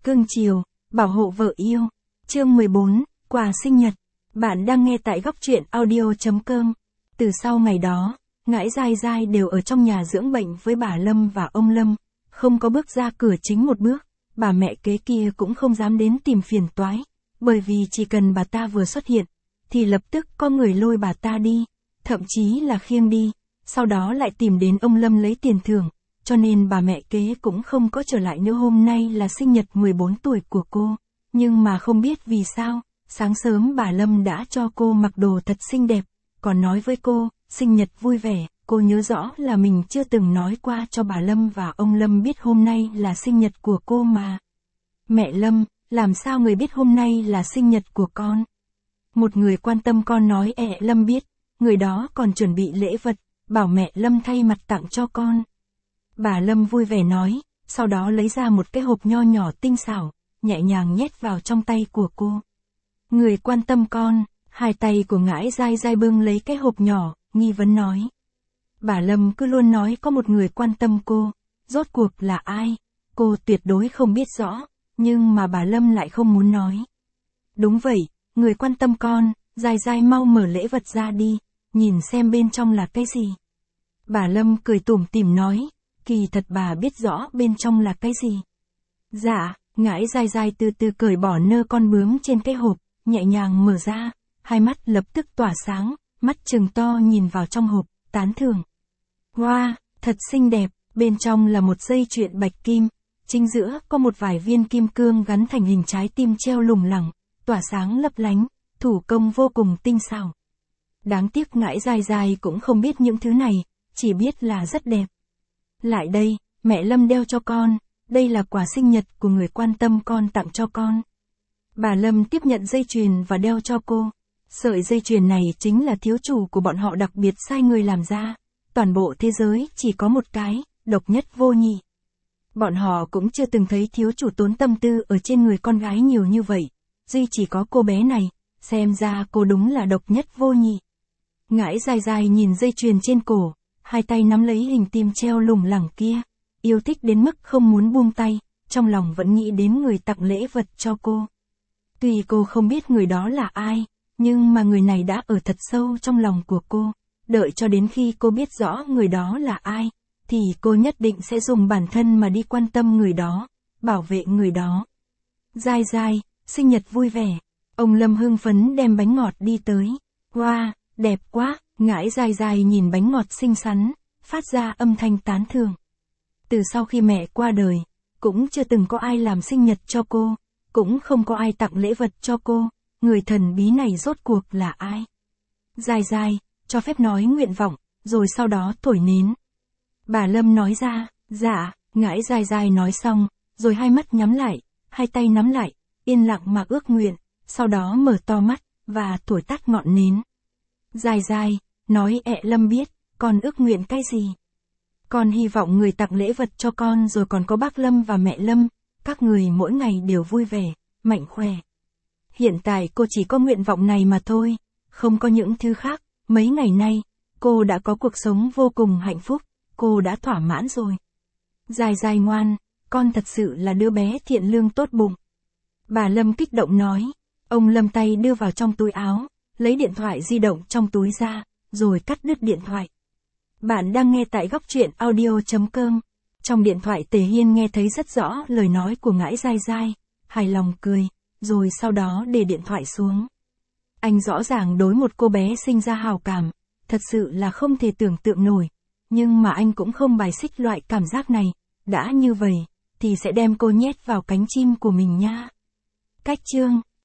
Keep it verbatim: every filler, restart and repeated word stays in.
cưng chiều, bảo hộ vợ yêu. Chương mười bốn, quà sinh nhật. Bạn đang nghe tại góc truyện audio chấm com. Từ sau ngày đó, Ngãi Dai Dai đều ở trong nhà dưỡng bệnh với bà Lâm và ông Lâm, không có bước ra cửa chính một bước. Bà mẹ kế kia cũng không dám đến tìm phiền toái, bởi vì chỉ cần bà ta vừa xuất hiện, thì lập tức có người lôi bà ta đi, thậm chí là khiêng đi, sau đó lại tìm đến ông Lâm lấy tiền thưởng, cho nên bà mẹ kế cũng không có trở lại nữa. Hôm nay là sinh nhật mười bốn tuổi của cô, nhưng mà không biết vì sao, sáng sớm bà Lâm đã cho cô mặc đồ thật xinh đẹp, còn nói với cô, sinh nhật vui vẻ. Cô nhớ rõ là mình chưa từng nói qua cho bà Lâm và ông Lâm biết hôm nay là sinh nhật của cô mà. Mẹ Lâm, làm sao người biết hôm nay là sinh nhật của con? Một người quan tâm con nói ẹ Lâm biết, người đó còn chuẩn bị lễ vật, bảo mẹ Lâm thay mặt tặng cho con. Bà Lâm vui vẻ nói, sau đó lấy ra một cái hộp nho nhỏ tinh xảo, nhẹ nhàng nhét vào trong tay của cô. Người quan tâm con, hai tay của Ngãi Dai Dai bưng lấy cái hộp nhỏ, nghi vấn nói. Bà Lâm cứ luôn nói có một người quan tâm cô, rốt cuộc là ai? Cô tuyệt đối không biết rõ, nhưng mà bà Lâm lại không muốn nói. Đúng vậy, người quan tâm con, Dai Dai mau mở lễ vật ra đi, nhìn xem bên trong là cái gì. Bà Lâm cười tủm tỉm nói, kỳ thật bà biết rõ bên trong là cái gì. Dạ, Ngãi Dai Dai từ từ cởi bỏ nơ con bướm trên cái hộp, nhẹ nhàng mở ra, hai mắt lập tức tỏa sáng, mắt trừng to nhìn vào trong hộp, tán thưởng. Wow, thật xinh đẹp, bên trong là một dây chuyền bạch kim, chính giữa có một vài viên kim cương gắn thành hình trái tim treo lủng lẳng, tỏa sáng lấp lánh, thủ công vô cùng tinh xảo. Đáng tiếc Ngãi Dai Dai cũng không biết những thứ này, chỉ biết là rất đẹp. Lại đây, mẹ Lâm đeo cho con, đây là quà sinh nhật của người quan tâm con tặng cho con. Bà Lâm tiếp nhận dây chuyền và đeo cho cô. Sợi dây chuyền này chính là thiếu chủ của bọn họ đặc biệt sai người làm ra. Toàn bộ thế giới chỉ có một cái, độc nhất vô nhị. Bọn họ cũng chưa từng thấy thiếu chủ tốn tâm tư ở trên người con gái nhiều như vậy. Duy chỉ có cô bé này, xem ra cô đúng là độc nhất vô nhị. Ngãi Dai Dai nhìn dây chuyền trên cổ, hai tay nắm lấy hình tim treo lủng lẳng kia, yêu thích đến mức không muốn buông tay, trong lòng vẫn nghĩ đến người tặng lễ vật cho cô. Tuy cô không biết người đó là ai, nhưng mà người này đã ở thật sâu trong lòng của cô. Đợi cho đến khi cô biết rõ người đó là ai, thì cô nhất định sẽ dùng bản thân mà đi quan tâm người đó, bảo vệ người đó. Dai Dai, sinh nhật vui vẻ. Ông Lâm hưng phấn đem bánh ngọt đi tới. Wow, đẹp quá. Ngãi Dai Dai nhìn bánh ngọt xinh xắn, phát ra âm thanh tán thưởng. Từ sau khi mẹ qua đời, cũng chưa từng có ai làm sinh nhật cho cô, cũng không có ai tặng lễ vật cho cô, người thần bí này rốt cuộc là ai? Dai Dai, cho phép nói nguyện vọng, rồi sau đó thổi nến. Bà Lâm nói ra, dạ, Ngãi Dai Dai nói xong, rồi hai mắt nhắm lại, hai tay nắm lại, yên lặng mà ước nguyện, sau đó mở to mắt, và thổi tắt ngọn nến. Dai Dai, nói ẹ Lâm biết, con ước nguyện cái gì? Con hy vọng người tặng lễ vật cho con rồi còn có bác Lâm và mẹ Lâm, các người mỗi ngày đều vui vẻ, mạnh khỏe. Hiện tại cô chỉ có nguyện vọng này mà thôi, không có những thứ khác. Mấy ngày nay, cô đã có cuộc sống vô cùng hạnh phúc, cô đã thỏa mãn rồi. Dai Dai ngoan, con thật sự là đứa bé thiện lương tốt bụng. Bà Lâm kích động nói, ông Lâm tay đưa vào trong túi áo, lấy điện thoại di động trong túi ra, rồi cắt đứt điện thoại. Bạn đang nghe tại góc truyện audio chấm com. Trong điện thoại Tề Hiên nghe thấy rất rõ lời nói của Ngãi Dai Dai, hài lòng cười, rồi sau đó để điện thoại xuống. Anh rõ ràng đối một cô bé sinh ra hào cảm, thật sự là không thể tưởng tượng nổi, nhưng mà anh cũng không bài xích loại cảm giác này, đã như vậy, thì sẽ đem cô nhét vào cánh chim của mình nha. Cách chương